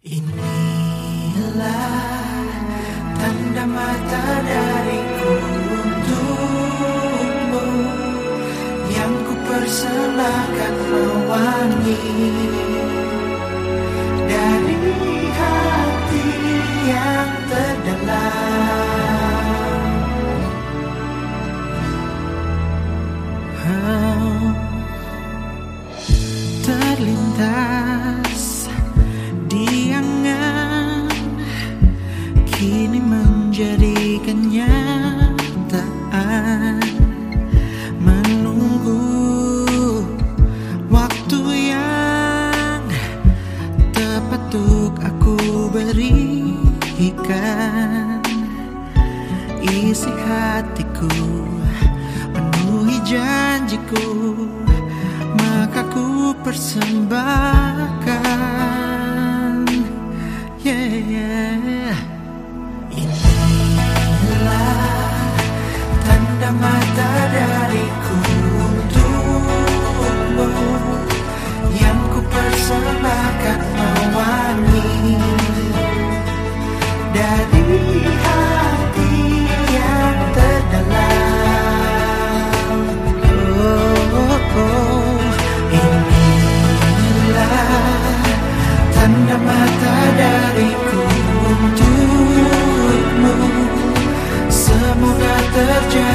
Inilah tanda mata dariku untukmu, yang ku persembahkan mewangi dari hati yang terdalam. Terlintas di angan, kini menjadi kenyataan. Menunggu waktu yang tepat untuk aku berikan isi hatiku, penuhi janjiku, maka ku persembahkan. Inilah tanda mata dariku untukmu, yang ku persembahkan mewangi dari hati yang terdalam. Inilah tanda mata dariku untukmu, semoga terjadi